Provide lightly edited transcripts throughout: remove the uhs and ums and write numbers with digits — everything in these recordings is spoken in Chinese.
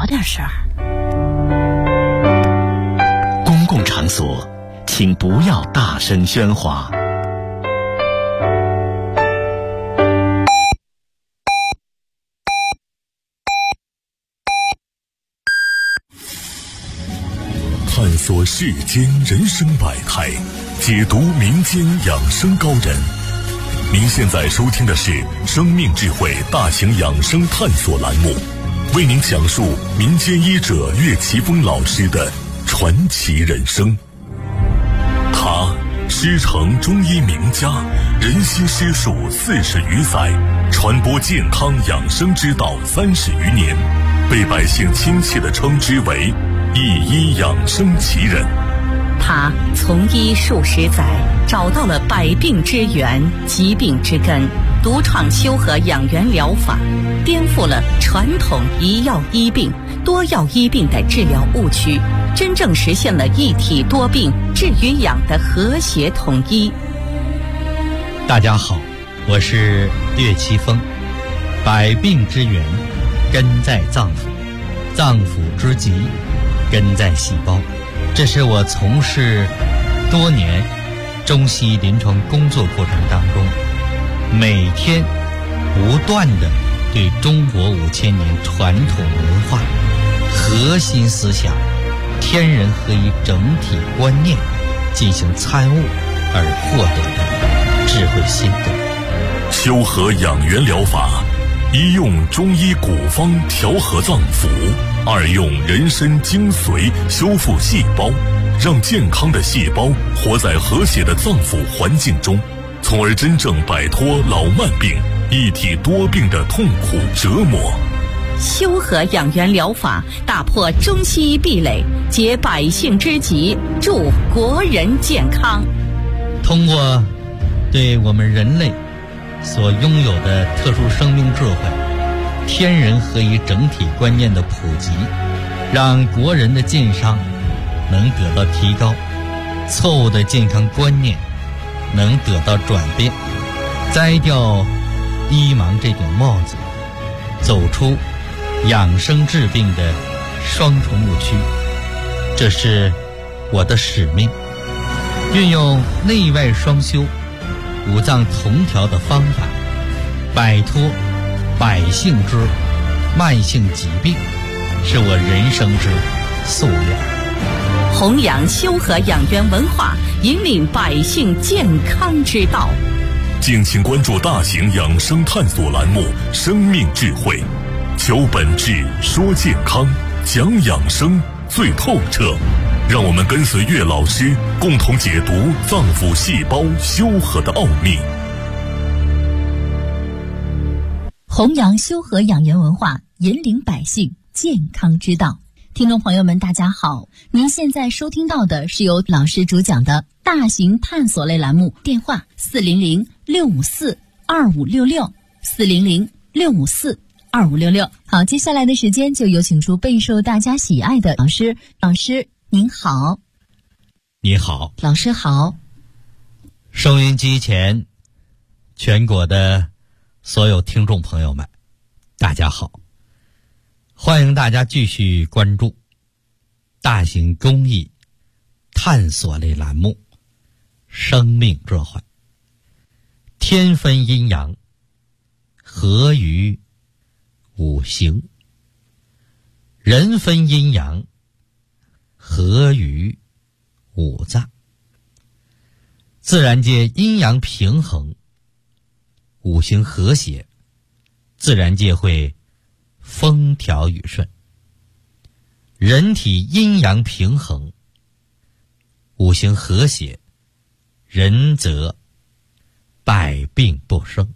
点声儿。 公共场所，请不要大声喧哗。 探索世间人生百态，解读民间养生高人。您现在收听的是生命智慧大型养生探索栏目，为您讲述民间医者岳奇峰老师的传奇人生。他师承中医名家，人心师术40余载，传播健康养生之道30余年，被百姓亲切地称之为一医养生奇人。 他从医数十载，找到了百病之源、疾病之根，独创修和养元疗法，颠覆了传统一药医病、多药医病的治疗误区，真正实现了一体多病、治与养的和谐统一。 大家好，我是岳奇峰。百病之源根在脏腑，脏腑之疾根在细胞。这是我从事多年中西医临床工作过程当中，每天不断地对中国5000年传统文化核心思想天人合一整体观念进行参悟而获得的智慧心得。 修和养元疗法，一用中医古方调和脏腑，二用人参精髓修复细胞，让健康的细胞活在和谐的脏腑环境中，从而真正摆脱老慢病、一体多病的痛苦折磨。 修和养元疗法打破中西医壁垒，解百姓之急，助国人健康。 通过对我们人类所拥有的特殊生命智慧、天人合一整体观念的普及，让国人的健康能得到提高，错误的健康观念能得到转变，摘掉医盲这顶帽子，走出养生治病的双重误区。这是我的使命，运用内外双修、五脏同调的方法，摆脱百姓之慢性疾病，是我人生之夙愿。 弘扬修和养元文化，引领百姓健康之道。 敬请关注大型养生探索栏目《生命智慧》，求本质，说健康，讲养生最透彻。让我们跟随岳老师，共同解读脏腑细胞修和的奥秘。 弘扬修和养元文化，引领百姓健康之道。听众朋友们大家好，您现在收听到的是由老师主讲的大型探索类栏目，电话400-654-2566 400-654-2566。好，接下来的时间就有请出备受大家喜爱的老师。老师您好。 你好。 老师好。 收音机前全国的所有听众朋友们大家好，欢迎大家继续关注大型公益探索类栏目《生命智慧》。天分阴阳，合于五行；人分阴阳，合于五脏。自然界阴阳平衡，五行和谐，自然界会风调雨顺。人体阴阳平衡，五行和谐，人则百病不生。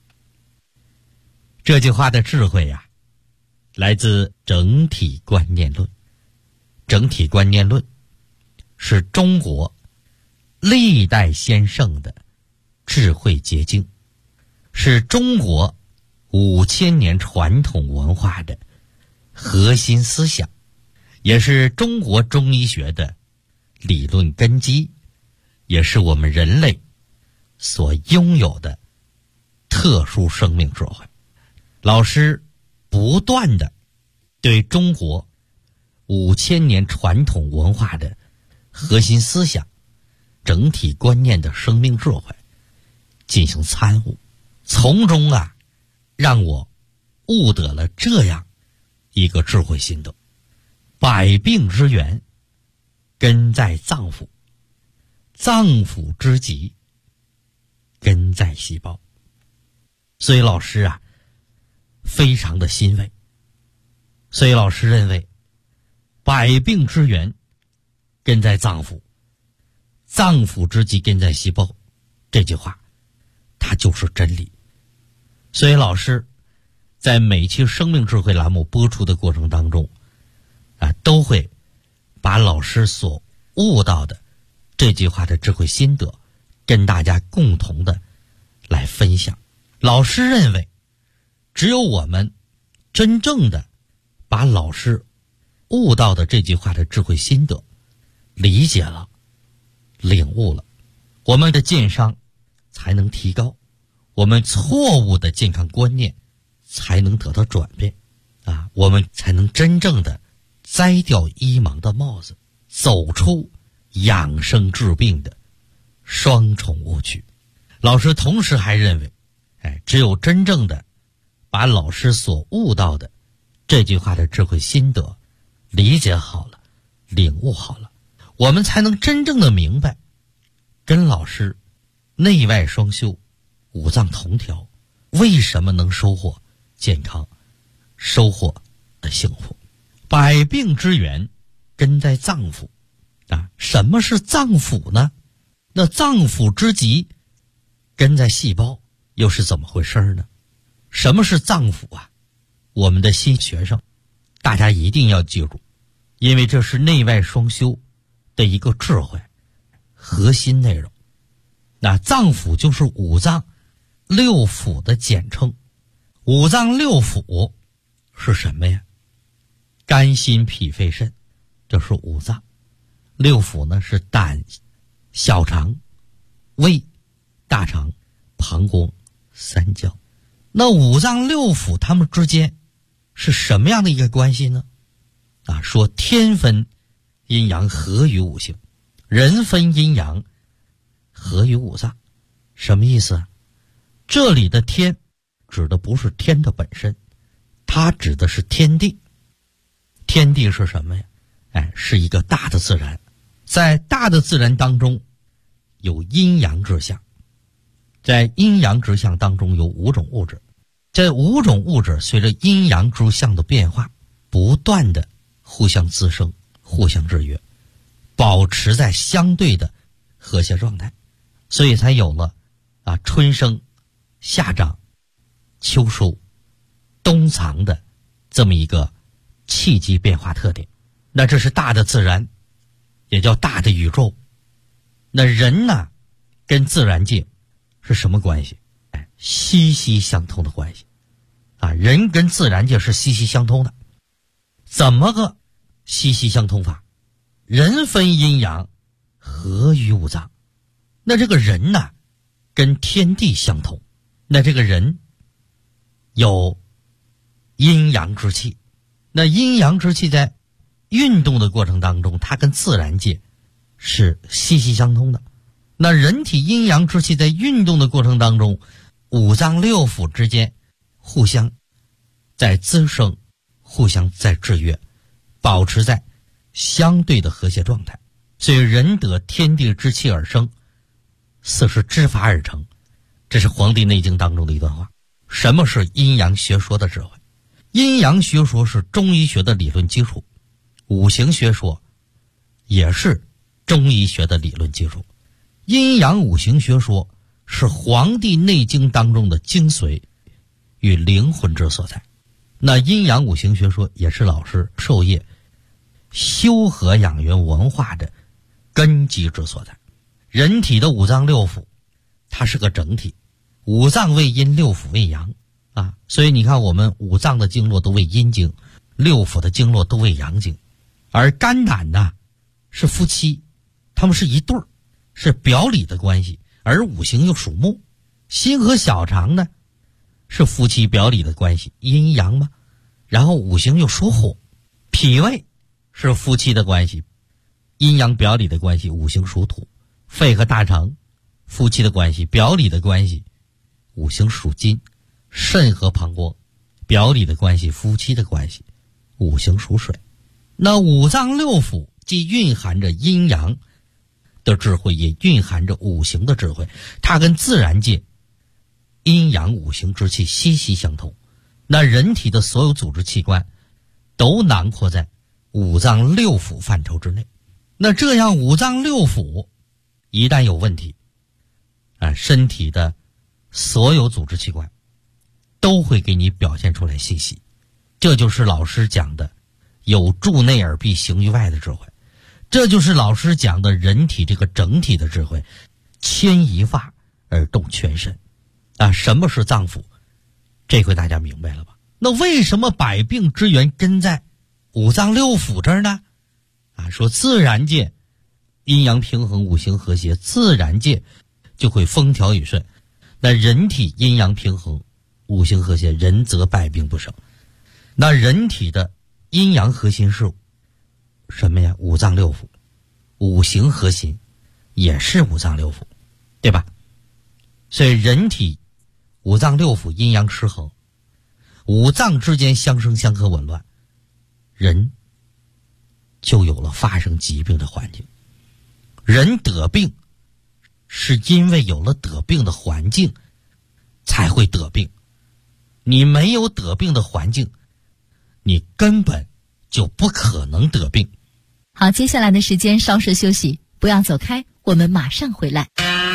这句话的智慧呀，来自整体观念论。整体观念论是中国历代先圣的智慧结晶，是中国5000年传统文化的核心思想，也是中国中医学的理论根基，也是我们人类所拥有的特殊生命智慧。老师不断的对中国5000年传统文化的核心思想、整体观念的生命智慧进行参悟，从中让我悟得了这样一个智慧心得：百病之源根在脏腑，脏腑之疾根在细胞。所以老师非常的欣慰。所以老师认为，百病之源根在脏腑，脏腑之疾根在细胞，这句话它就是真理。所以老师在每期生命智慧栏目播出的过程当中都会把老师所悟到的这句话的智慧心得跟大家共同的来分享。老师认为，只有我们真正的把老师悟到的这句话的智慧心得理解了、领悟了，我们的健商才能提高，我们错误的健康观念才能得到转变我们才能真正的摘掉医盲的帽子，走出养生治病的双重误区。老师同时还认为，只有真正的把老师所悟到的这句话的智慧心得理解好了、领悟好了，我们才能真正的明白，跟老师内外双修、五脏同调，为什么能收获健康、收获幸福。百病之源根在脏腑什么是脏腑呢？那脏腑之疾根在细胞，又是怎么回事呢？什么是脏腑我们的新学生大家一定要记住，因为这是内外双修的一个智慧核心内容。那脏腑就是五脏六腑的简称。五脏六腑是什么呀？肝心脾肺肾，这是五脏。六腑呢是胆、小肠、胃、大肠、膀胱、三焦。那五脏六腑它们之间是什么样的一个关系呢？说天分阴阳合于五行，人分阴阳合于五脏。什么意思这里的天指的不是天的本身，它指的是天地。天地是什么呀？是一个大的自然。在大的自然当中有阴阳之象，在阴阳之象当中有5种物质，这5种物质随着阴阳之象的变化不断的互相滋生、互相制约，保持在相对的和谐状态，所以才有了春生、夏长、秋收、冬藏的这么一个气机变化特点。那这是大的自然，也叫大的宇宙。那人呢跟自然界是什么关系？息息相通的关系人跟自然界是息息相通的。怎么个息息相通法？人分阴阳合于五脏。那这个人呢跟天地相通，那这个人有阴阳之气。那阴阳之气在运动的过程当中，它跟自然界是息息相通的。那人体阴阳之气在运动的过程当中，五脏六腑之间互相在滋生，互相在制约，保持在相对的和谐状态。所以人得天地之气而生，四时之法而成。这是《黄帝内经》当中的一段话。什么是阴阳学说的智慧？阴阳学说是中医学的理论基础，五行学说也是中医学的理论基础。阴阳五行学说是《黄帝内经》当中的精髓与灵魂之所在。那阴阳五行学说也是老师授业修和养元文化的根基之所在。人体的五脏六腑它是个整体，五脏为阴，六腑为阳所以你看我们五脏的经络都为阴经，六腑的经络都为阳经。而肝胆呢是夫妻，他们是一对儿，是表里的关系。而五行又属木，心和小肠呢是夫妻表里的关系，阴阳嘛。 然后五行又属火，脾胃是夫妻的关系，阴阳表里的关系，五行属土，肺和大肠夫妻的关系，表里的关系，五行属金，肾和膀胱表里的关系，夫妻的关系，五行属水。那五脏六腑既蕴含着阴阳的智慧，也蕴含着五行的智慧，它跟自然界阴阳五行之气息息相通。那人体的所有组织器官都囊括在五脏六腑范畴之内。那这样五脏六腑一旦有问题，身体的所有组织器官都会给你表现出来信息。这就是老师讲的有助内而必行于外的智慧，这就是老师讲的人体这个整体的智慧，牵一发而动全身。什么是脏腑？这回大家明白了吧？那为什么百病之源根在五脏六腑这儿呢？说自然界阴阳平衡，五行和谐，自然界就会风调雨顺。那人体阴阳平衡，五行和谐，人则百病不生。那人体的阴阳核心是什么呀？五脏六腑，五行核心也是五脏六腑，对吧？所以人体五脏六腑阴阳失衡，五脏之间相生相克紊乱，人就有了发生疾病的环境。人得病是因为有了得病的环境才会得病，你没有得病的环境，你根本就不可能得病。 好，接下来的时间稍事休息，不要走开，我们马上回来。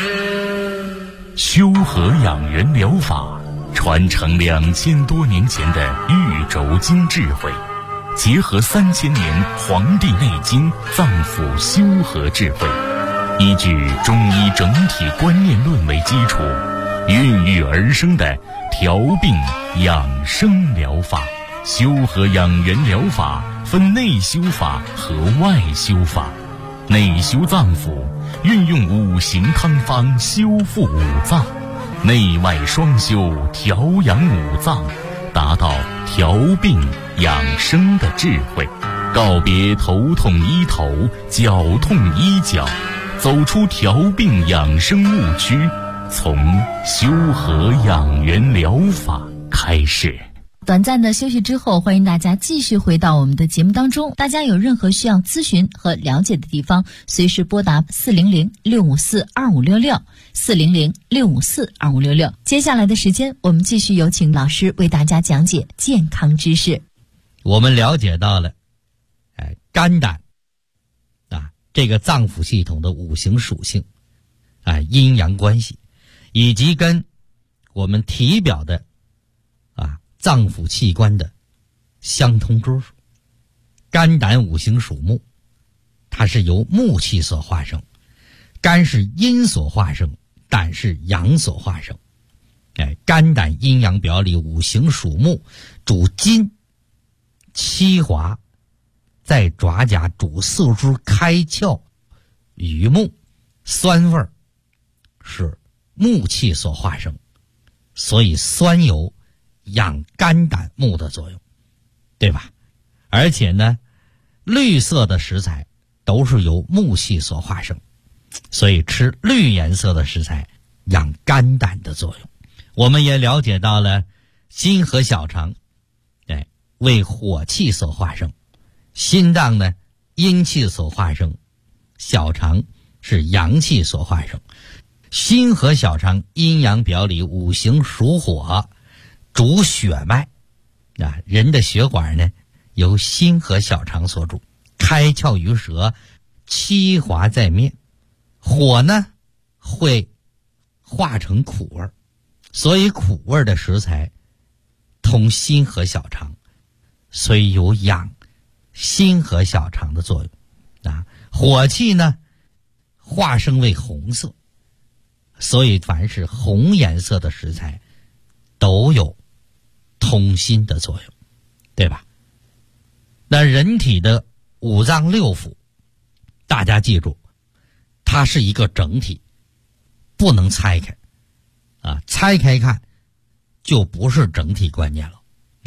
修和养元疗法传承2000多年前的玉轴经智慧，结合3000年《黄帝内经》脏腑修和智慧，依据中医整体观念论为基础，孕育而生的调病养生疗法。修和养元疗法分内修法和外修法。内修脏腑，运用五行汤方修复五脏；内外双修，调养五脏，达到调病养生的智慧。告别头痛医头，脚痛医脚，走出调病养生误区，从修和养元疗法开始。 短暂的休息之后，欢迎大家继续回到我们的节目当中。大家有任何需要咨询和了解的地方，随时拨打400-654-2566 400-654-2566。接下来的时间，我们继续有请老师为大家讲解健康知识。 我们了解到了肝胆这个脏腑系统的五行属性阴阳关系，以及跟我们体表的脏腑器官的相通之处。肝胆五行属木，它是由木气所化生，肝是阴所化生，胆是阳所化生。肝胆阴阳表里，五行属木，主筋，七华在爪甲，主四肢开窍于目，酸味是木气所化生，所以酸有养肝胆木的作用，对吧？而且呢，绿色的食材都是由木气所化生，所以吃绿颜色的食材养肝胆的作用。我们也了解到了心和小肠为火气所化生，心脏呢阴气所化生，小肠是阳气所化生。心和小肠阴阳表里，五行属火，主血脉人的血管呢由心和小肠所主，开窍于舌，七华在面。火呢会化成苦味，所以苦味的食材通心和小肠，所以有养心和小肠的作用火气呢化生为红色，所以凡是红颜色的食材都有通心的作用，对吧？那人体的五脏六腑，大家记住，它是一个整体，不能拆开拆开看就不是整体观念了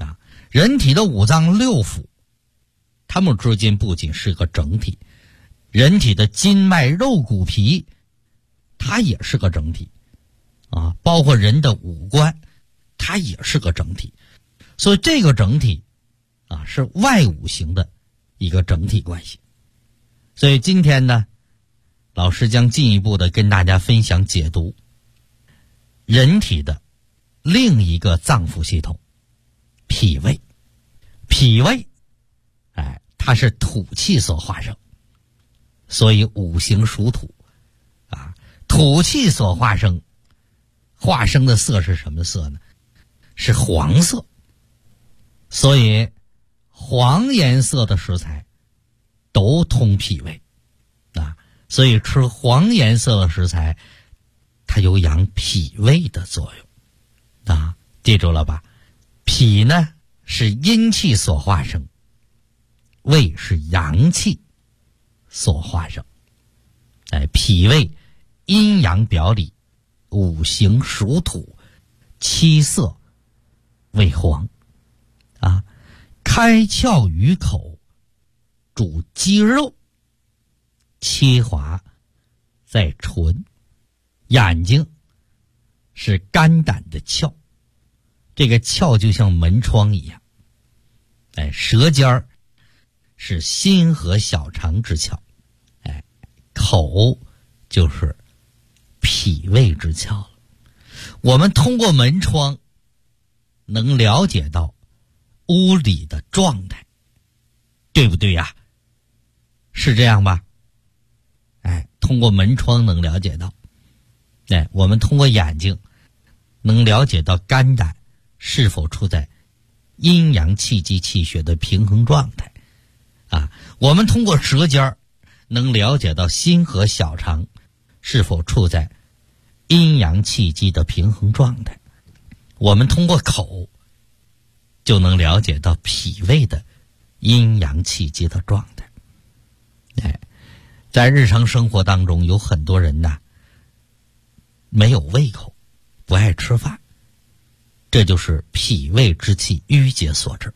人体的五脏六腑，它们之间不仅是个整体，人体的筋脉肉骨皮，它也是个整体啊，包括人的五官，它也是个整体。所以这个整体啊，是外五行的一个整体关系。所以今天呢，老师将进一步的跟大家分享解读人体的另一个脏腑系统——脾胃。脾胃，它是土气所化生，所以五行属土啊。土气所化生的色是什么色呢？是黄色。所以黄颜色的食材都通脾胃啊，所以吃黄颜色的食材，它有养脾胃的作用啊，记住了吧？脾呢是阴气所化生，胃是阳气所化生。脾胃阴阳表里，五行属土，七色为黄啊。开窍于口，主肌肉，切滑在唇。眼睛是肝胆的窍，这个窍就像门窗一样。舌尖儿是心和小肠之窍，口就是脾胃之窍了。我们通过门窗能了解到屋里的状态，对不对呀？是这样吧？通过门窗能了解到。我们通过眼睛能了解到肝胆是否处在阴阳气机气血的平衡状态啊。我们通过舌尖能了解到心和小肠是否处在阴阳气机的平衡状态。我们通过口就能了解到脾胃的阴阳气机的状态。在日常生活当中，有很多人呢没有胃口，不爱吃饭，这就是脾胃之气郁结所致。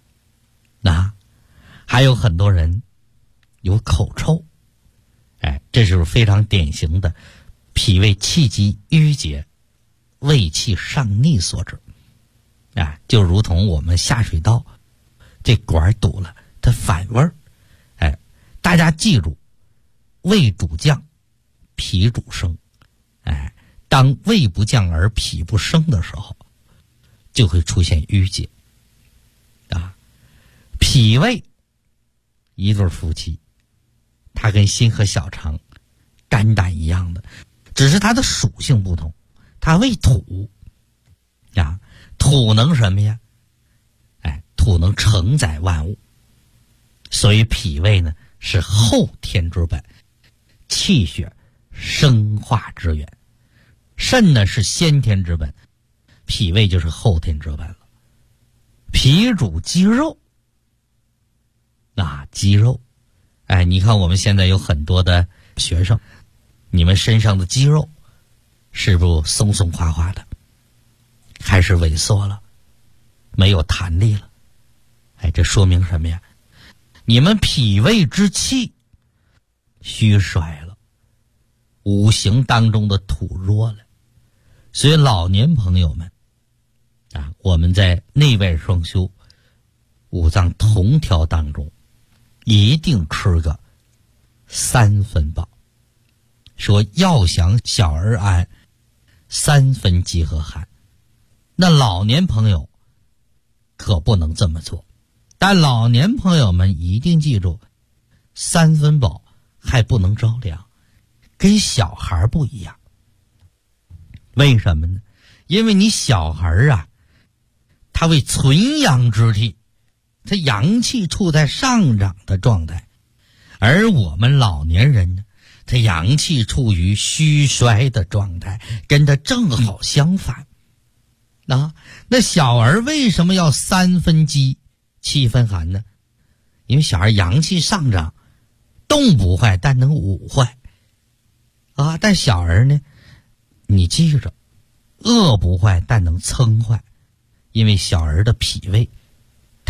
还有很多人有口臭，这就是非常典型的脾胃气机郁结、胃气上逆所致。就如同我们下水道这管堵了，它反味儿。大家记住，胃主降，脾主升。当胃不降而脾不升的时候，就会出现郁结。脾胃一对夫妻，它跟心和小肠、肝胆一样的，只是它的属性不同。它为土土能什么呀？土能承载万物，所以脾胃呢是后天之本，气血生化之源。肾呢是先天之本，脾胃就是后天之本了。脾主肌肉，肌肉，你看我们现在有很多的学生，你们身上的肌肉是不是松松垮垮的，开始萎缩了，没有弹力了？这说明什么呀？你们脾胃之气虚衰了，五行当中的土弱了。所以老年朋友们我们在内外双修、五脏同调当中，一定吃个3分饱。说要想小儿安，3分饥和寒。那老年朋友可不能这么做，但老年朋友们一定记住，3分饱还不能着凉，跟小孩不一样。为什么呢？因为你小孩他为存阳之体，他阳气处在上涨的状态，而我们老年人呢，他阳气处于虚衰的状态，跟他正好相反。那小儿为什么要3分饥7分寒呢？因为小孩阳气上涨，冻不坏，但能捂坏但小儿呢，你记着，饿不坏，但能撑坏，因为小儿的脾胃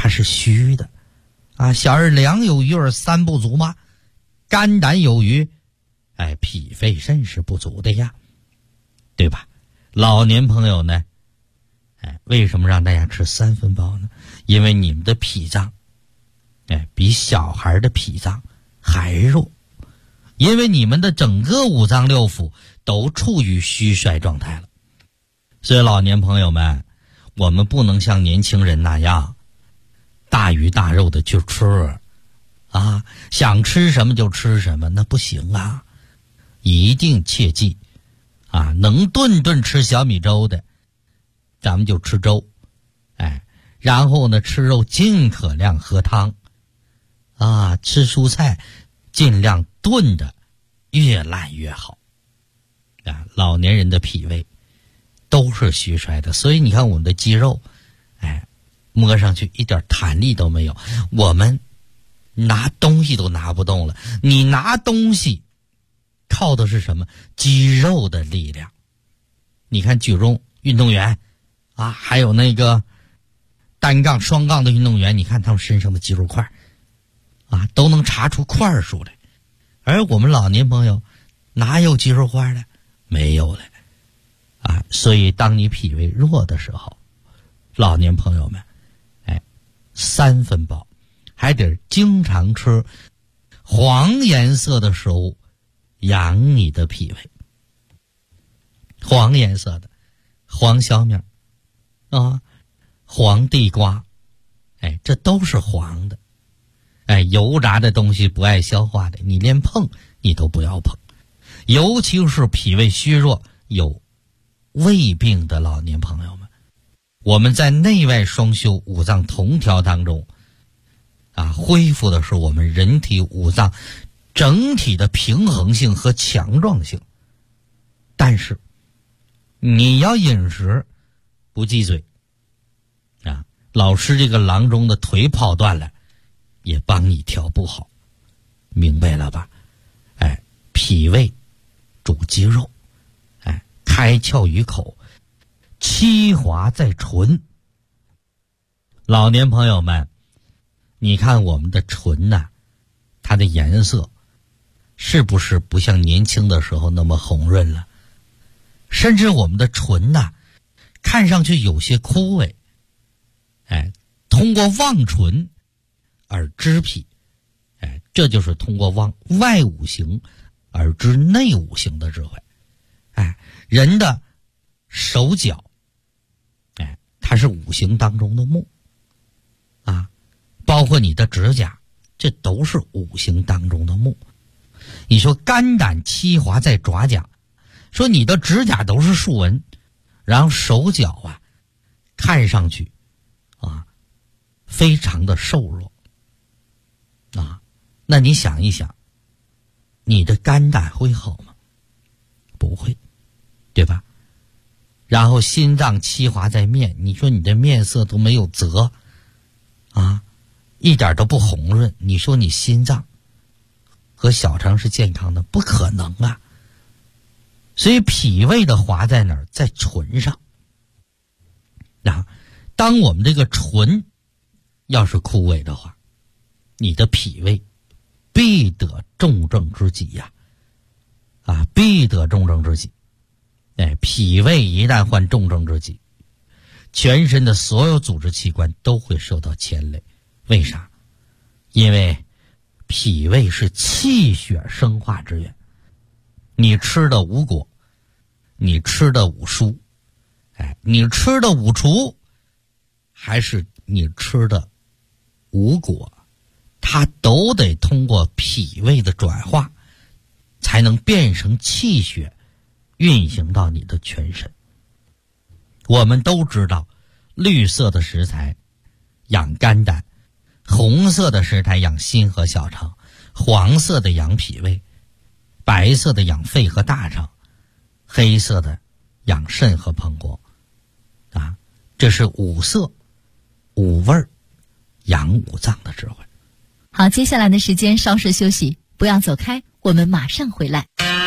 它是虚的啊。小儿两有余而三不足吗？肝胆有余，脾肺肾是不足的呀，对吧？老年朋友呢，为什么让大家吃3分饱呢？因为你们的脾脏比小孩的脾脏还弱，因为你们的整个五脏六腑都处于虚衰状态了。所以老年朋友们，我们不能像年轻人那样大鱼大肉的去吃啊，想吃什么就吃什么，那不行啊。一定切记啊，能顿顿吃小米粥的咱们就吃粥，然后呢吃肉尽可量喝汤啊，吃蔬菜尽量炖的越烂越好啊。老年人的脾胃都是虚衰的，所以你看我们的肌肉摸上去一点弹力都没有，我们拿东西都拿不动了。你拿东西靠的是什么？肌肉的力量。你看举重运动员啊，还有那个单杠双杠的运动员，你看他们身上的肌肉块啊，都能查出块数来。而我们老年朋友哪有肌肉块的？没有了啊。所以当你脾胃弱的时候，老年朋友们3分饱，还得经常吃黄颜色的食物养你的脾胃。黄颜色的黄小米啊，黄地瓜，这都是黄的。油炸的东西不爱消化的，你连碰你都不要碰。尤其是脾胃虚弱有胃病的老年朋友们，我们在内外双修五脏同调当中恢复的是我们人体五脏整体的平衡性和强壮性。但是你要饮食不忌嘴老师这个郎中的腿跑断了也帮你调不好，明白了吧？脾胃主肌肉，开窍于口，气滑在唇。老年朋友们，你看我们的唇它的颜色是不是不像年轻的时候那么红润了？甚至我们的唇看上去有些枯萎。通过望唇而知脾，这就是通过望外五行而知内五行的智慧。人的手脚它是五行当中的木包括你的指甲，这都是五行当中的木。你说肝胆气华在爪甲，说你的指甲都是竖纹，然后手脚看上去非常的瘦弱那你想一想，你的肝胆会好吗？不会，对吧？然后心脏气华在面，你说你的面色都没有泽一点都不红润，你说你心脏和小肠是健康的？不可能啊。所以脾胃的华在哪儿？在唇上当我们这个唇要是枯萎的话，你的脾胃必得重症之疾呀必得重症之疾。脾胃一旦患重症之疾，全身的所有组织器官都会受到牵累。为啥？因为脾胃是气血生化之源。你吃的五果，你吃的五蔬，你吃的五畜，还是你吃的五果，它都得通过脾胃的转化才能变成气血运行到你的全身。我们都知道绿色的食材养肝胆，红色的食材养心和小肠，黄色的养脾胃，白色的养肺和大肠，黑色的养肾和膀胱这是五色五味儿养五脏的智慧。 好，接下来的时间稍事休息，不要走开，我们马上回来。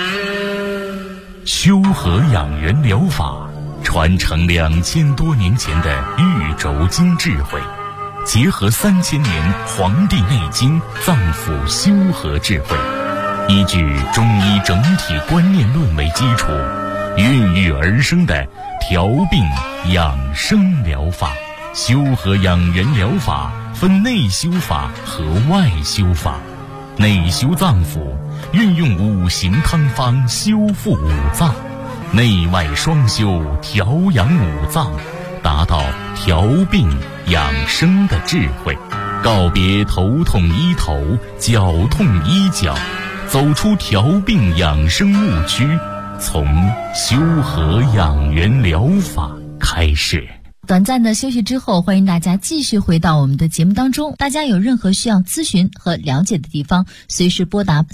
修和养元疗法传承2000多年前的玉轴经智慧， 结合3000年《黄帝内经》脏腑修和智慧，依据中医整体观念论为基础，孕育而生的调病养生疗法。修和养元疗法分内修法和外修法。内修脏腑，运用5行汤方修复五脏；内外双修，调养五脏，达到调病养生的智慧。告别头痛医头，脚痛医脚，走出调病养生误区，从修和养元疗法开始。 短暂的休息之后，欢迎大家继续回到我们的节目当中。大家有任何需要咨询和了解的地方，随时拨打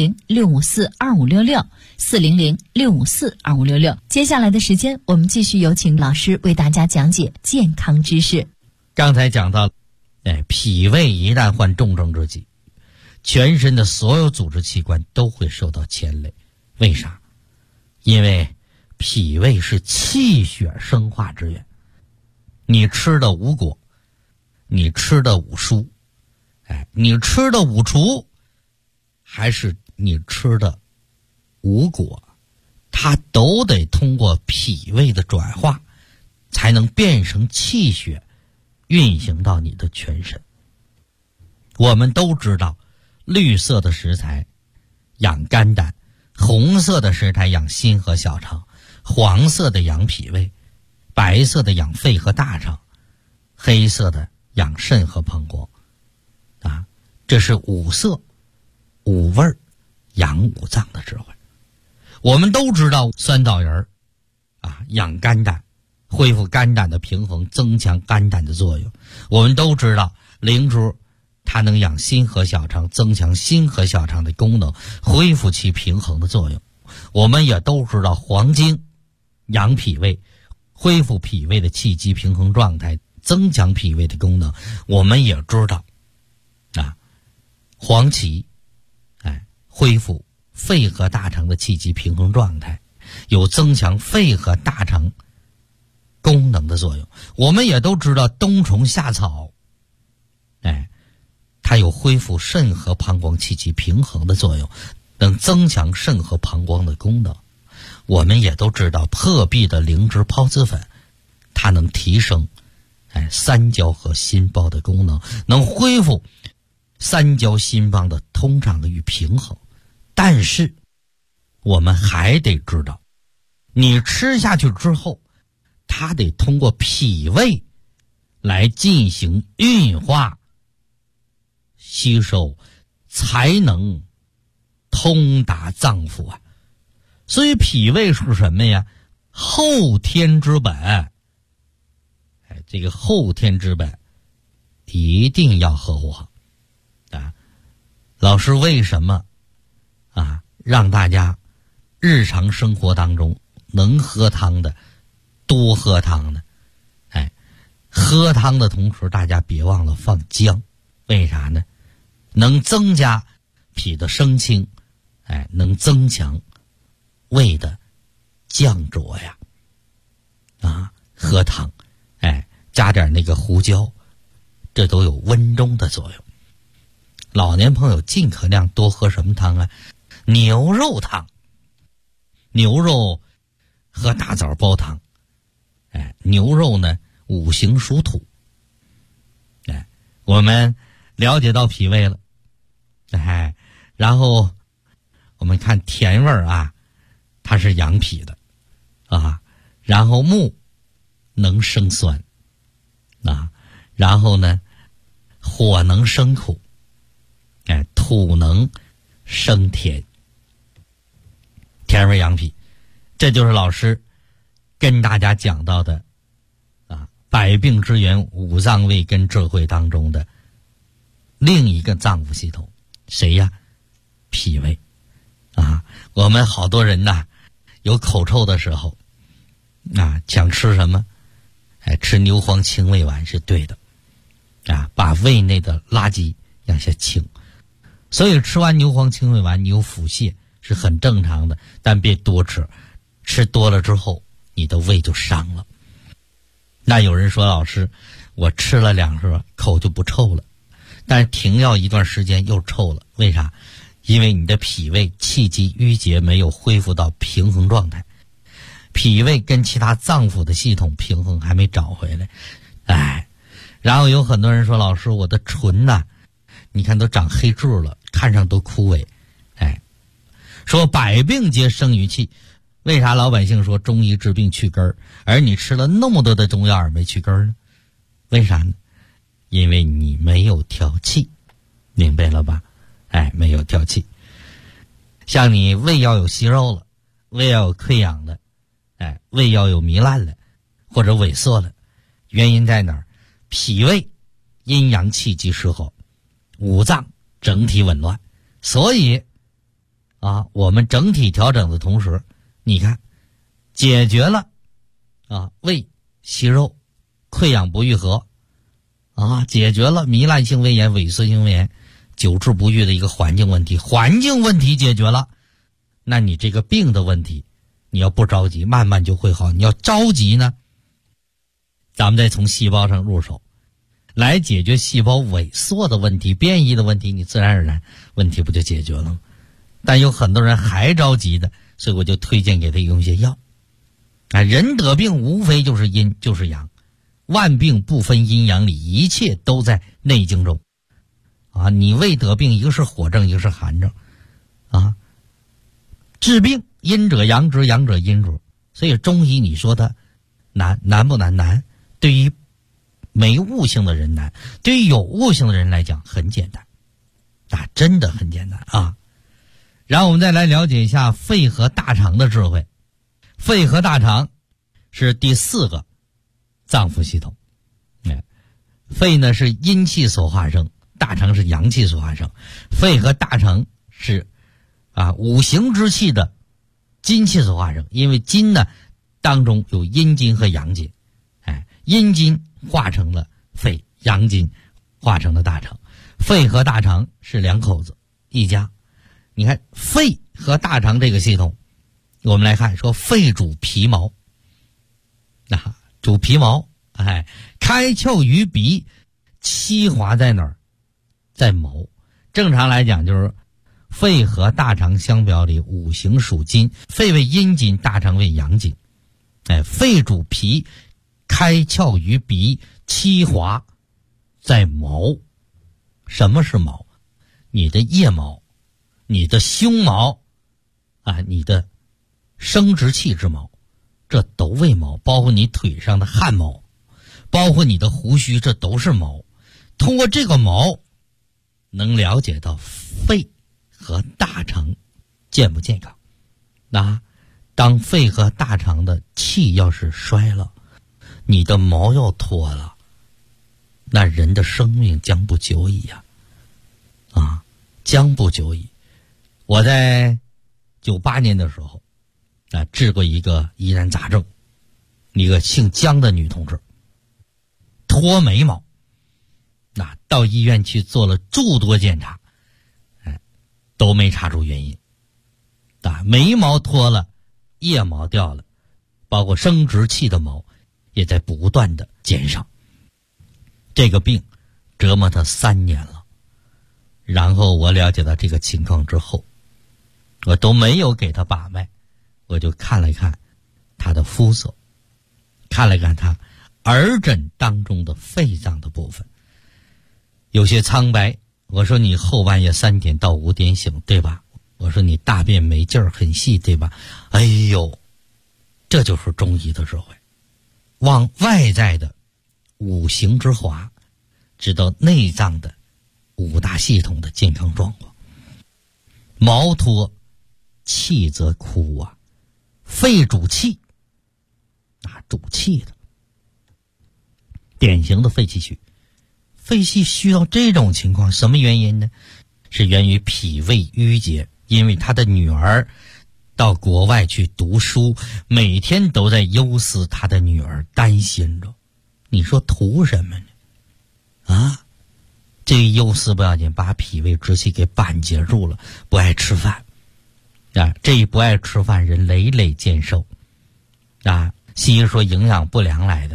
400-654-2566，400-654-2566。接下来的时间，我们继续有请老师为大家讲解健康知识。 刚才讲到，脾胃一旦患重症之疾，全身的所有组织器官都会受到牵累。为啥？因为脾胃是气血生化之源。你吃的五果，你吃的五蔬，你吃的五畜，还是你吃的五果，它都得通过脾胃的转化，才能变成气血，运行到你的全身。我们都知道，绿色的食材养肝胆，红色的食材养心和小肠，黄色的养脾胃，白色的养肺和大肠，黑色的养肾和膀胱，这是五色、五味养五脏的智慧。我们都知道酸枣仁养肝胆，恢复肝胆的平衡，增强肝胆的作用。我们都知道灵芝它能养心和小肠，增强心和小肠的功能，恢复其平衡的作用。我们也都知道黄精养脾胃，恢复脾胃的气机平衡状态，增强脾胃的功能。我们也知道黄芪恢复肺和大肠的气机平衡状态，有增强肺和大肠功能的作用。我们也都知道冬虫夏草它有恢复肾和膀胱气机平衡的作用，能增强肾和膀胱的功能。我们也都知道破壁的灵芝孢子粉，它能提升三焦和心包的功能，能恢复三焦心脏的通畅与平衡。但是我们还得知道，你吃下去之后，它得通过脾胃来进行运化吸收，才能通达脏腑所以脾胃是什么呀？后天之本。这个后天之本一定要呵护好老师为什么让大家日常生活当中能喝汤的多喝汤呢？喝汤的同时大家别忘了放姜。为啥呢？能增加脾的升清，能增强胃的降浊呀。喝汤加点那个胡椒，这都有温中的作用。老年朋友尽可量多喝什么汤牛肉汤。牛肉喝大枣煲汤。牛肉呢五行属土。我们了解到脾胃了。然后我们看甜味它是养脾的然后木能生酸然后呢火能生苦，土能生甜，甜味养脾。这就是老师跟大家讲到的百病之源五脏胃根智慧当中的另一个脏腑系统。谁呀？脾胃我们好多人有口臭的时候想吃什么吃牛黄清胃丸是对的把胃内的垃圾让下清。所以吃完牛黄清胃丸你有腹泻是很正常的，但别多吃，吃多了之后你的胃就伤了。那有人说，老师我吃了2盒口就不臭了，但是停药一段时间又臭了。为啥？因为你的脾胃气机郁结没有恢复到平衡状态，脾胃跟其他脏腑的系统平衡还没找回来。然后有很多人说，老师，我的唇呐，你看都长黑痣了，看上都枯萎。说百病皆生于气，为啥老百姓说中医治病去根儿，而你吃了那么多的中药而没去根儿呢？为啥呢？因为你没有调气，明白了吧？没有调气。像你胃要有息肉了，胃要有溃疡了，胃要有糜烂了，或者萎缩了，原因在哪儿？脾胃阴阳气机失衡，五脏整体紊乱。所以我们整体调整的同时，你看解决了胃息肉溃疡不愈合解决了糜烂性胃炎萎缩性胃炎久治不愈的一个环境问题解决了，那你这个病的问题你要不着急慢慢就会好。你要着急呢，咱们再从细胞上入手来解决细胞萎缩的问题变异的问题，你自然而然问题不就解决了吗？但有很多人还着急的，所以我就推荐给他用些药人得病无非就是阴就是阳，万病不分阴阳里，一切都在内经中你胃得病，一个是火症，一个是寒症治病阴者阳之，阳者阴之。所以中医你说它难不难？难。对于没悟性的人难，对于有悟性的人来讲很简单真的很简单然后我们再来了解一下肺和大肠的智慧。肺和大肠是第4个脏腑系统。肺呢是阴气所化生，大肠是阳气所化生。肺和大肠是五行之气的金气所化生，因为金呢当中有阴金和阳金，阴金化成了肺，阳金化成了大肠。肺和大肠是2口子一家。你看肺和大肠这个系统，我们来看说肺主皮毛主皮毛开窍于鼻，七华在哪儿？在毛。正常来讲就是肺和大肠相表里五行属金，肺为阴金，大肠为阳金。肺主皮，开窍于鼻，七华在毛。什么是毛？你的腋毛，你的胸毛你的生殖器之毛，这都为毛。包括你腿上的汗毛，包括你的胡须，这都是毛。通过这个毛能了解到肺和大肠健不健康。当肺和大肠的气要是衰了，你的毛要脱了，那人的生命将不久矣将不久矣。我在98年的时候治过一个疑难杂症，一个姓姜的女同志脱眉毛，到医院去做了诸多检查都没查出原因眉毛脱了，腋毛掉了，包括生殖器的毛也在不断的减少。这个病折磨他3年了。然后我了解到这个情况之后，我都没有给他把脉，我就看了看他的肤色，看了看他耳枕当中的肺脏的部分，有些苍白。我说你后半夜3点到5点醒，对吧？我说你大便没劲儿，很细，对吧？哎呦，这就是中医的智慧，望外在的五行之华，知道内脏的5大系统的健康状况。毛脱，气则枯肺主气，主气的，典型的肺气虚。肺气虚到这种情况，什么原因呢？是源于脾胃郁结。因为他的女儿到国外去读书，每天都在忧思他的女儿，担心着。你说图什么呢？这一忧思不要紧，把脾胃之气给板结住了，不爱吃饭这一不爱吃饭，人累累见瘦西医说营养不良来的，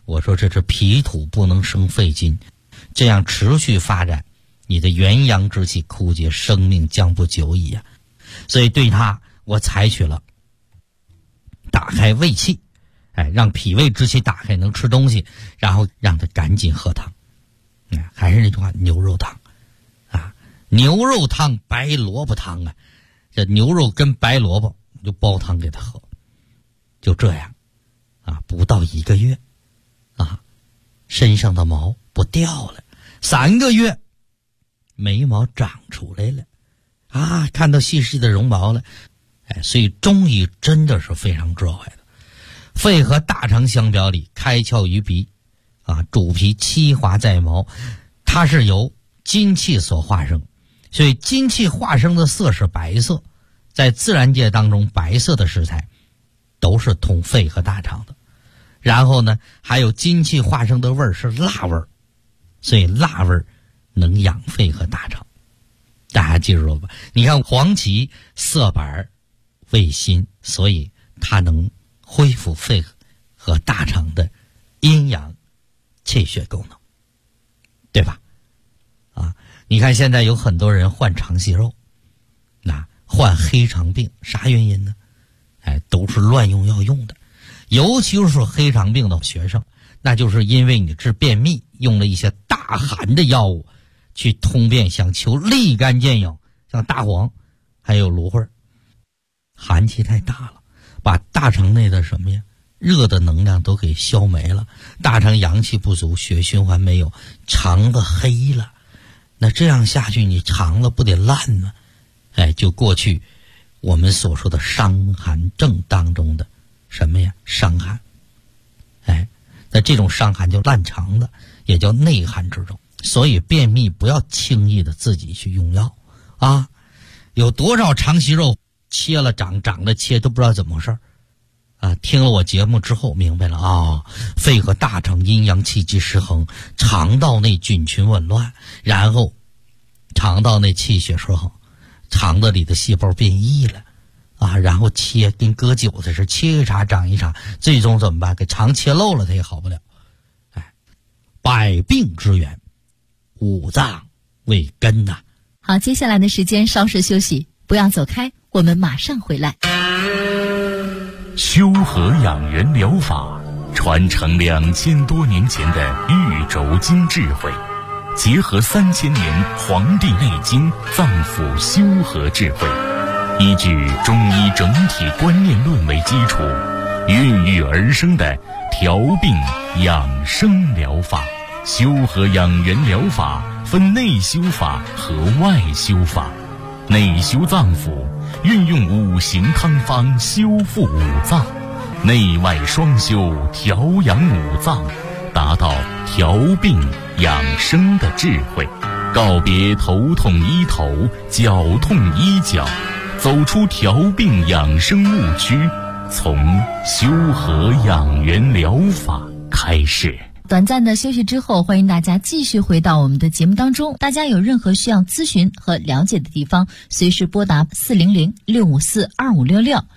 我说这是脾土不能生肺金，这样持续发展，你的元阳之气枯竭，生命将不久矣啊！所以对他，我采取了打开胃气，让脾胃之气打开，能吃东西，然后让他赶紧喝汤。还是那句话，牛肉汤啊，牛肉汤、白萝卜汤啊，这牛肉跟白萝卜就煲汤给他喝，就这样啊，不到1个月啊，身上的毛不掉了，3个月眉毛长出来了啊，看到细细的绒毛了。所以中医真的是非常智慧的。肺和大肠相表里，开窍于鼻啊，主皮七华在毛，它是由金气所化生，所以金气化生的色是白色，在自然界当中，白色的食材都是通肺和大肠的。然后呢，还有金气化生的味儿是辣味儿，所以辣味儿能养肺和大肠。大家记住了吧？你看黄芪色白味辛，所以它能恢复肺和大肠的阴阳气血功能，对吧？啊，你看现在有很多人患肠息肉，那患黑肠病，啥原因呢？都是乱用药用的，尤其是黑肠病的学生，那就是因为你治便秘用了一些大寒的药物去通便，想求立竿见影，像大黄还有芦荟，寒气太大了，把大肠内的什么呀热的能量都给消没了，大肠阳气不足，血循环没有，肠子黑了，那这样下去你肠子不得烂吗？就过去我们所说的伤寒症当中的什么呀伤寒，那这种伤寒叫烂肠子，也叫内寒之症。所以便秘不要轻易的自己去用药啊！有多少肠息肉切了长，长了切都不知道怎么回事啊！听了我节目之后明白了啊，肺和大肠阴阳气机失衡，肠道内菌群紊乱，然后肠道内气血失衡，肠子里的细胞变异了啊，然后切跟割韭菜似的，切一茬长一茬，最终怎么办？给肠切漏了，它也好不了。百病之源，五脏为根呐。 好，接下来的时间稍事休息，不要走开，我们马上回来。 修和养元疗法传承2000多年前的玉轴经智慧，结合3000年《黄帝内经》脏腑修和智慧，依据中医整体观念论为基础，孕育而生的调病养生疗法。修和养元疗法分内修法和外修法，内修脏腑，运用5行汤方修复五脏，内外双修调养五脏，达到调病养生的智慧，告别头痛医头，脚痛医脚，走出调病养生误区，从修和养元疗法开始。 短暂的休息之后，欢迎大家继续回到我们的节目当中。大家有任何需要咨询和了解的地方，随时拨打400-654-2566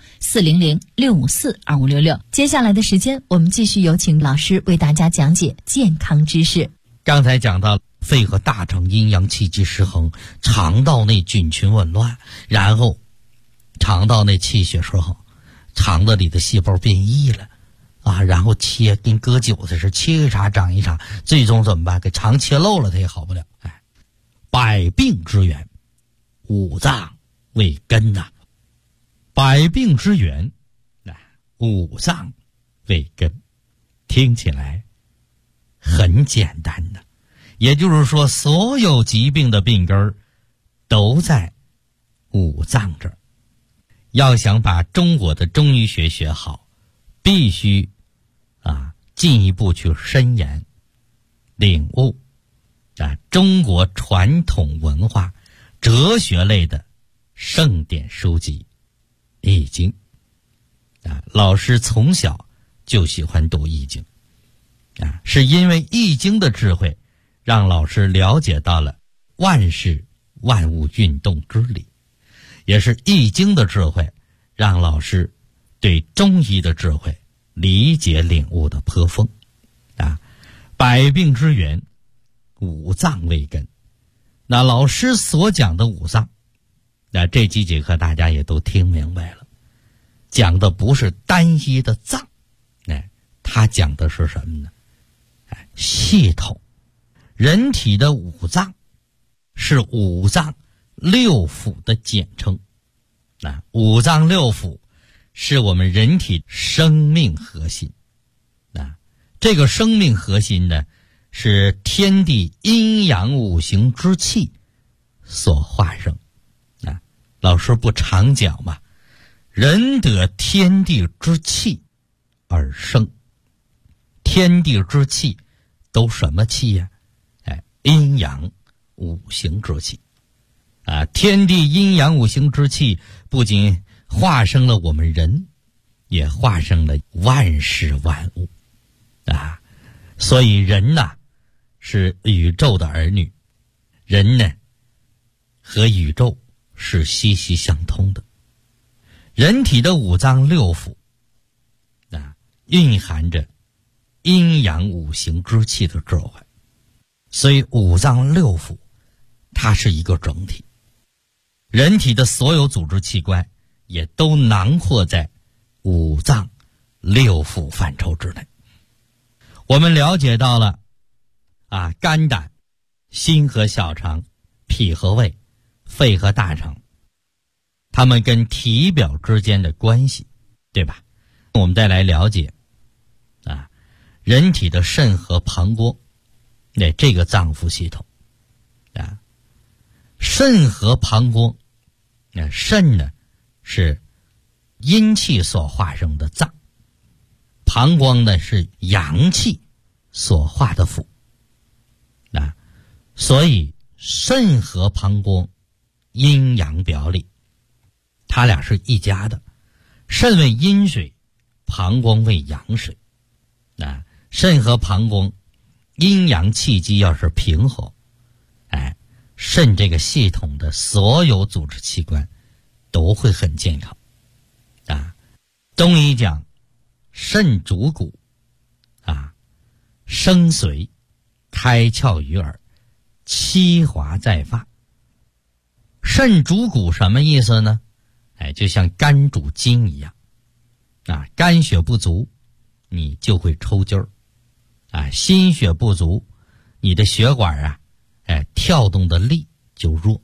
400-654-2566。接下来的时间，我们继续有请老师为大家讲解健康知识。 刚才讲到肺和大肠阴阳气机失衡，肠道内菌群紊乱，然后肠道内气血失衡，肠子里的细胞变异了啊，然后切跟割韭菜似的，切一茬长一茬，最终怎么办？给肠切漏了，它也好不了。百病之源，五脏为根呐。百病之源，五脏为根，听起来很简单的，也就是说，所有疾病的病根儿都在五脏这儿。要想把中国的中医学学好，必须进一步去深研领悟中国传统文化哲学类的圣典书籍《易经》老师从小就喜欢读《易经》是因为《易经》的智慧让老师了解到了万事万物运动之理，也是《易经》的智慧让老师对中医的智慧理解领悟的颇丰百病之源，五脏为根。那老师所讲的五脏，那这几节课大家也都听明白了，讲的不是单一的脏，他讲的是什么呢？系统。人体的五脏是五脏六腑的简称。五脏六腑是我们人体生命核心。这个生命核心呢，是天地阴阳五行之气所化生。老师不常讲嘛，人得天地之气而生。天地之气都什么气呀？阴阳五行之气。天地阴阳五行之气不仅化生了我们人，也化生了万事万物。所以人呐，是宇宙的儿女，人呢和宇宙是息息相通的。人体的五脏六腑蕴含着阴阳五行之气的智慧，所以五脏六腑它是一个整体。人体的所有组织器官也都囊括在五脏六腑范畴之内。我们了解到了肝胆、心和小肠、脾和胃、肺和大肠，它们跟体表之间的关系，对吧？我们再来了解人体的肾和膀胱，这个脏腑系统。肾和膀胱，肾呢是阴气所化生的脏，膀胱呢是阳气所化的腑。所以肾和膀胱阴阳表里，它俩是一家的。肾为阴水，膀胱为阳水。肾和膀胱阴阳气机要是平衡，肾这个系统的所有组织器官都会很健康。中医讲肾主骨，生髓，开窍于耳，七华在发。肾主骨什么意思呢？就像肝主筋一样。肝血不足，你就会抽筋儿。心血不足，你的血管跳动的力就弱。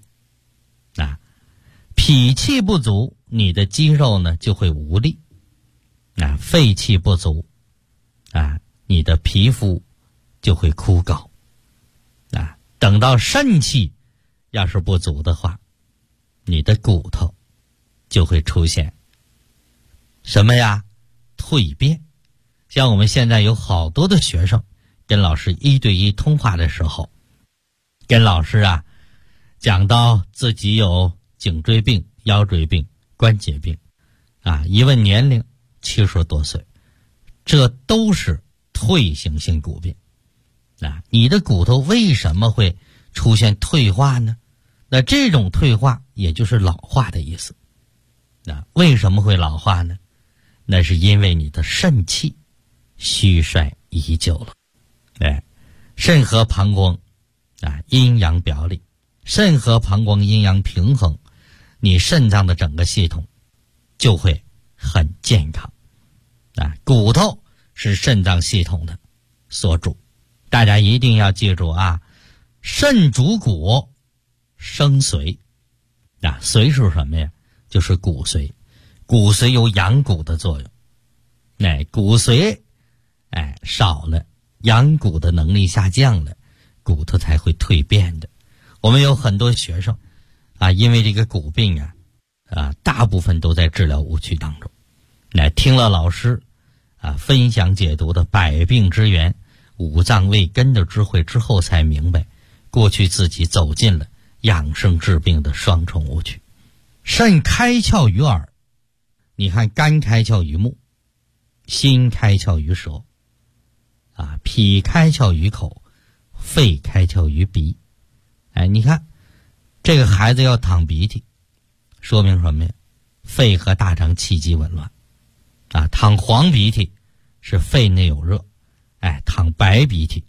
脾气不足，你的肌肉呢就会无力。肺气不足，你的皮肤就会枯槁。等到肾气要是不足的话，你的骨头就会出现什么呀？蜕变。像我们现在有好多的学生跟老师一对一通话的时候，跟老师讲到自己有颈椎病、腰椎病、关节病，一问年龄70多岁，这都是退行性骨病。你的骨头为什么会出现退化呢？那这种退化也就是老化的意思。为什么会老化呢？那是因为你的肾气虚衰已久了。肾和膀胱阴阳表里，肾和膀胱阴阳平衡，你肾脏的整个系统就会很健康。骨头是肾脏系统的所主，大家一定要记住肾主骨，生髓。髓是什么呀？就是骨髓。骨髓有养骨的作用。骨髓少了，养骨的能力下降了，骨头才会蜕变的。我们有很多学生因为这个骨病大部分都在治疗误区当中。听了老师分享解读的百病之源、五脏为根的智慧之后，才明白过去自己走进了养生治病的双重误区。肾开窍于耳，你看肝开窍于目，心开窍于舌，脾开窍于口，肺开窍于鼻。你看这个孩子要淌鼻涕，说明什么呀？肺和大肠气机紊乱。淌黄鼻涕是肺内有热，淌白鼻涕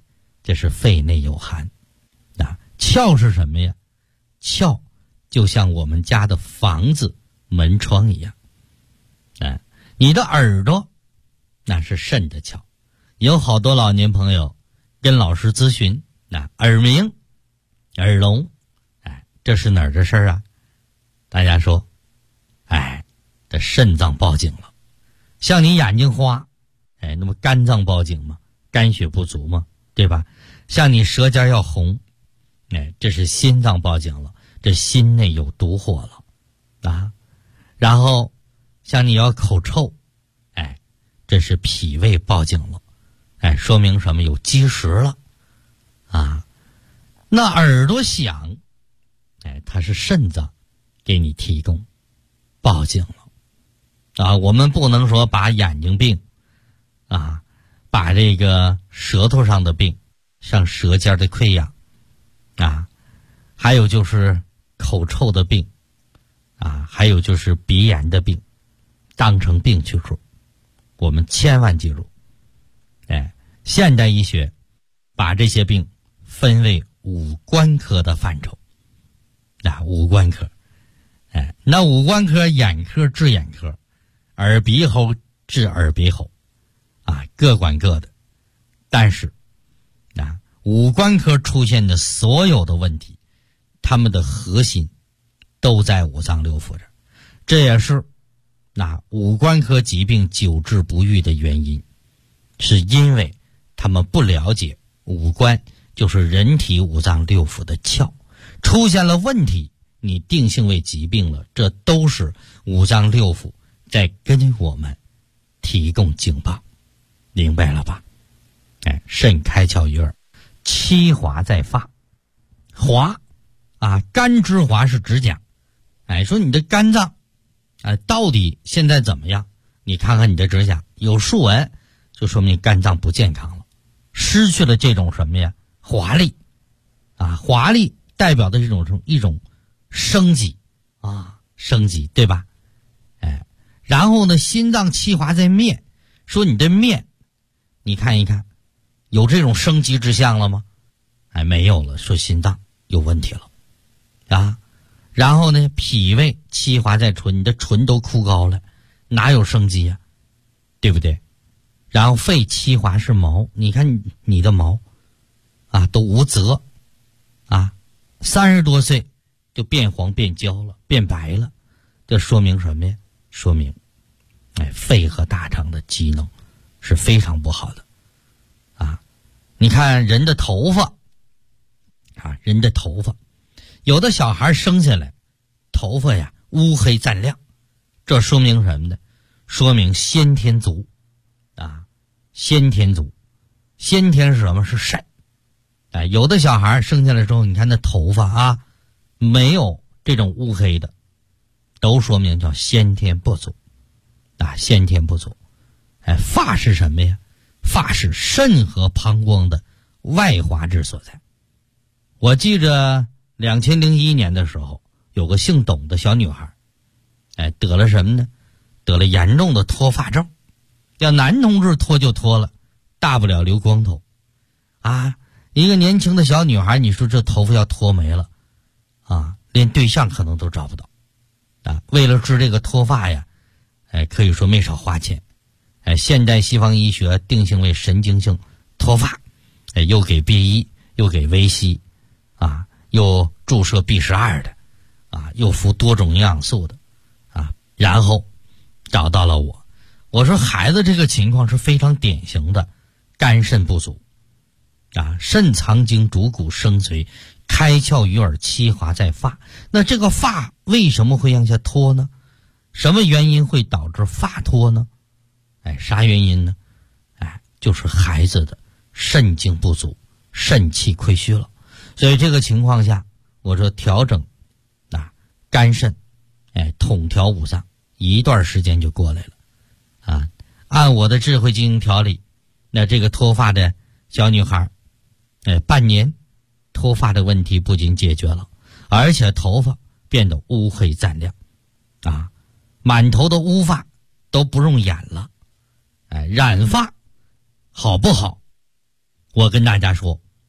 这是肺内有寒。窍是什么呀？窍就像我们家的房子门窗一样。你的耳朵那是肾的窍。有好多老年朋友跟老师咨询，耳鸣、耳聋，这是哪儿的事儿啊？大家说，这肾脏报警了。像你眼睛花，那么肝脏报警吗？肝血不足吗？对吧？像你舌尖要红，这是心脏报警了，这心内有毒火了然后像你要口臭，这是脾胃报警了，说明什么？有积食了那耳朵响，它是肾脏给你提供报警了我们不能说把眼睛病把这个舌头上的病，像舌尖的溃疡还有就是口臭的病还有就是鼻炎的病当成病去说。我们千万记住，现代医学把这些病分为五官科的范畴五官科那五官科，眼科治眼科，耳鼻喉治耳鼻喉各管各的。但是五官科出现的所有的问题，他们的核心都在五脏六腑这儿。这也是五官科疾病久治不愈的原因，是因为他们不了解五官就是人体五脏六腑的窍，出现了问题，你定性为疾病了，这都是五脏六腑在跟我们提供警报，明白了吧？肾开窍于耳，七华在发。华肝之华是指讲，说你的肝脏到底现在怎么样？你看看你的指甲有竖纹，就说明肝脏不健康了，失去了这种什么呀？华丽华丽代表的一种生机生机，对吧？然后呢，心脏气华在面，说你的面，你看一看，有这种生机之象了吗？没有了，说心脏有问题了然后呢，脾胃气华在唇，你的唇都枯槁了，哪有生机呀？对不对？然后肺气华是毛，你看你的毛都无泽30多岁就变黄变焦了，变白了，这说明什么呀？说明肺和大肠的机能是非常不好的你看人的头发人的头发，有的小孩生下来头发呀乌黑湛亮，这说明什么呢？说明先天足先天足。先天是什么？是肾有的小孩生下来之后，你看那头发没有这种乌黑的，都说明叫先天不足先天不足。发是什么呀？发是肾和膀胱的外华之所在。我记着2001年的时候，有个姓董的小女孩得了什么呢？得了严重的脱发症。要男同志脱就脱了，大不了留光头一个年轻的小女孩，你说这头发要脱没了连对象可能都找不到为了治这个脱发呀可以说没少花钱现代西方医学定性为神经性脱发又给 B1 又给维 C 又注射 B12 的又服多种营养素的然后找到了我说孩子这个情况是非常典型的肝肾不足肾藏精主骨生髓，开窍于耳，七华在发。那这个发为什么会向下脱呢？什么原因会导致发脱呢？啥原因呢？就是孩子的肾精不足，肾气亏虚了。所以这个情况下，我说调整肝肾统调五脏，一段时间就过来了按我的智慧经营调理，那这个脱发的小女孩半年脱发的问题不仅解决了，而且头发变得乌黑湛亮满头的乌发都不用染了染发好不好？我跟大家说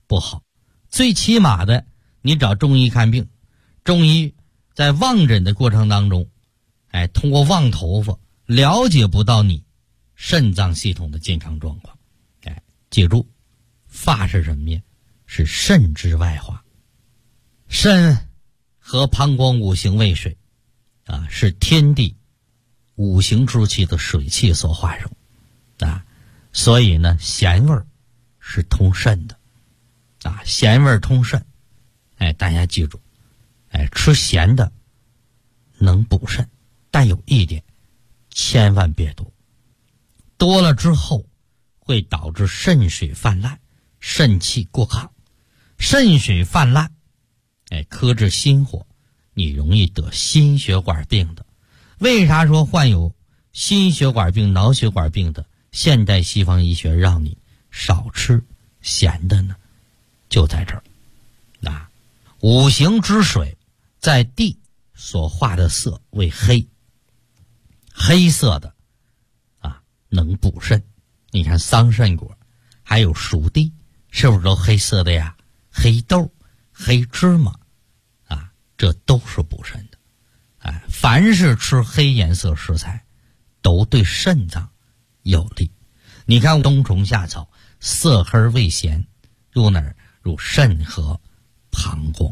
不好。最起码的，你找中医看病，中医在望诊的过程当中，通过望头发了解不到你肾脏系统的健康状况。记住，发是什么呀？是肾之外化。肾和膀胱五行为水是天地五行之气的水气所化生所以呢，咸味是通肾的咸味通肾。大家记住，吃咸的能补肾，但有一点，千万别多，多了之后会导致肾水泛滥，肾气过亢。肾水泛滥克制心火，你容易得心血管病的。为啥说患有心血管病、脑血管病的现代西方医学让你少吃咸的呢？就在这儿五行之水在地所化的色为黑，黑色的能补肾。你看桑葚果还有熟地是不是都黑色的呀？黑豆、黑芝麻这都是补肾的。凡是吃黑颜色食材都对肾脏有利。你看冬虫夏草色黑味咸，入哪儿？入肾和膀胱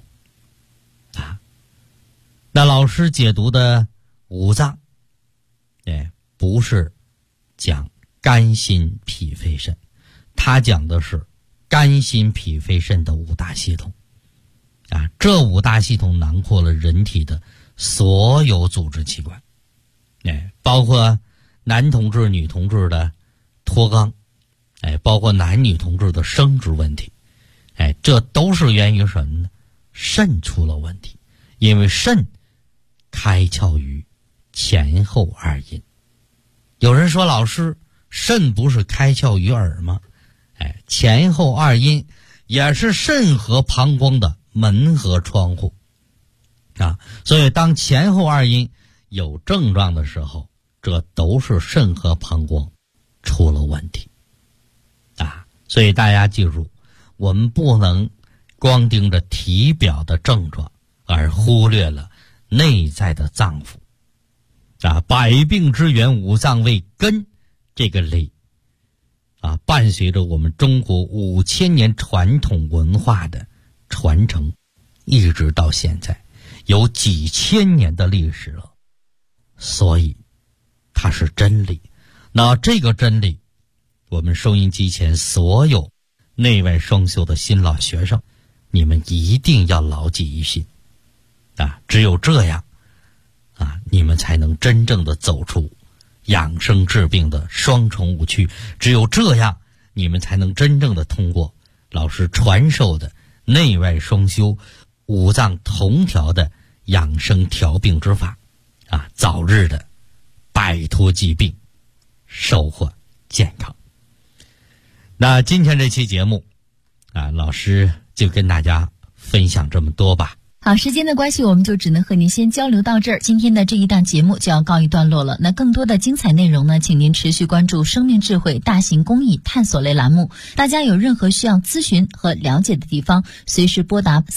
那老师解读的五脏不是讲肝心脾肺肾，他讲的是肝心脾肺肾的五大系统这五大系统囊括了人体的所有组织器官包括男同志女同志的脱肛包括男女同志的生殖问题这都是源于什么呢？肾出了问题。因为肾开窍于前后二阴。有人说，老师，肾不是开窍于耳吗？前后二阴也是肾和膀胱的门和窗户所以当前后二阴有症状的时候，这都是肾和膀胱出了问题所以大家记住，我们不能光盯着体表的症状而忽略了内在的脏腑百病之源五脏为根这个理伴随着我们中国5000年传统文化的传承，一直到现在有几千年的历史了，所以它是真理。那这个真理，我们收音机前所有内外双修的新老学生，你们一定要牢记于心只有这样你们才能真正的走出养生治病的双重误区。只有这样，你们才能真正的通过老师传授的内外双修、五脏同调的养生调病之法早日的摆脱疾病，收获健康。那今天这期节目老师就跟大家分享这么多吧。 好，时间的关系，我们就只能和您先交流到这儿。今天的这一档节目就要告一段落了。那更多的精彩内容呢，请您持续关注生命智慧大型公益探索类栏目。大家有任何需要咨询和了解的地方，随时拨打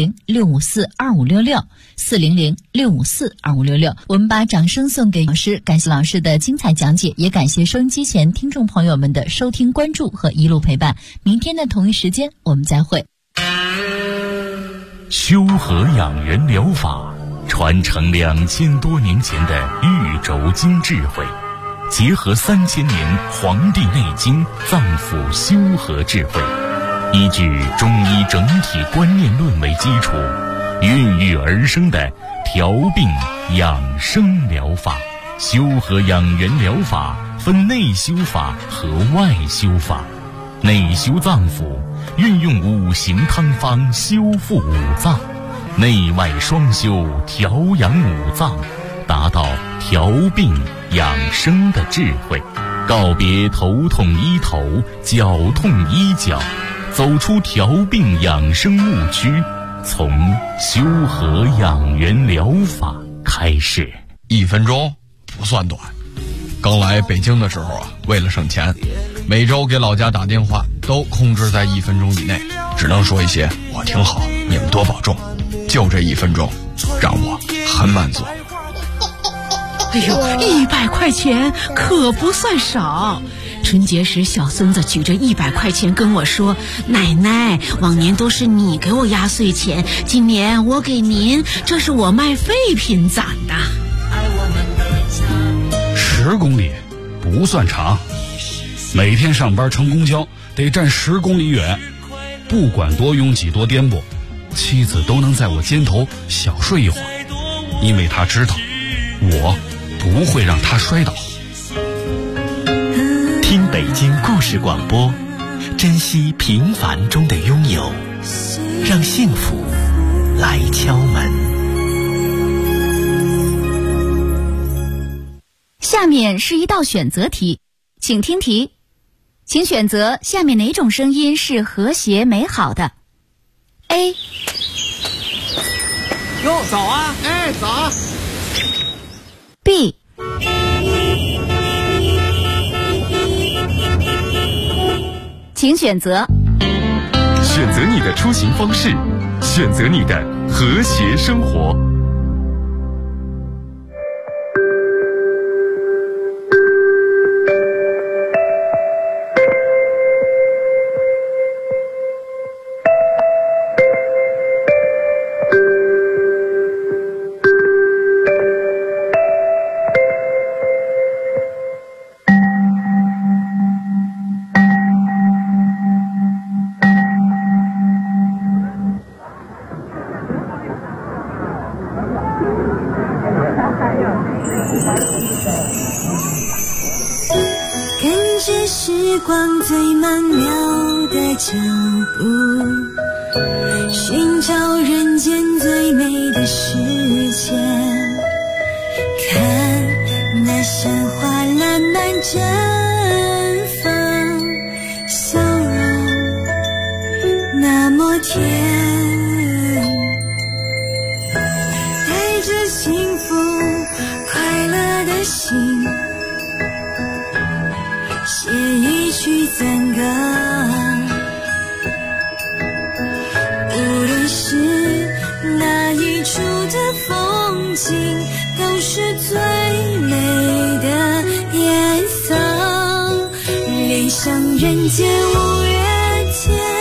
400-654-2566 400-654-2566。我们把掌声送给老师，感谢老师的精彩讲解，也感谢收音机前听众朋友们的收听关注和一路陪伴。明天的同一时间我们再会。 修和养元疗法传承2000多年前的玉轴经智慧，结合3000年《黄帝内经》脏腑修和智慧，依据中医整体观念论为基础，孕育而生的调病养生疗法。修和养元疗法分内修法和外修法。内修脏腑，运用五行汤方修复五脏；内外双修，调养五脏，达到调病养生的智慧。告别头痛医头，脚痛医脚，走出调病养生误区，从修和养元疗法开始。 1分钟不算短。刚来北京的时候为了省钱，每周给老家打电话都控制在1分钟以内。 只能说一些我挺好，你们多保重。就这1分钟，让我很满足。 哎呦，100块钱可不算少。春节时，小孙子举着100块钱跟我说：“奶奶，往年都是你给我压岁钱，今年我给您，这是我卖废品攒的。 ”10公里不算长，每天上班乘公交得站10公里远，不管多拥挤多颠簸，妻子都能在我肩头小睡一会儿，因为她知道我不会让她摔倒。 听北京故事广播，珍惜平凡中的拥有，让幸福来敲门。 下面是一道选择题，请听题，请选择下面哪种声音是和谐美好的 ？A。 哟，早啊！哎，早啊 B。请选择。 选择你的出行方式，选择你的和谐生活。 时光最曼妙的脚步，寻找人间最美的世界，看那山花烂漫绽放，笑容那么甜，带着幸福快乐的心，写一曲赞歌，无论是哪一处的风景，都是最美的颜色，恋上人间五月天。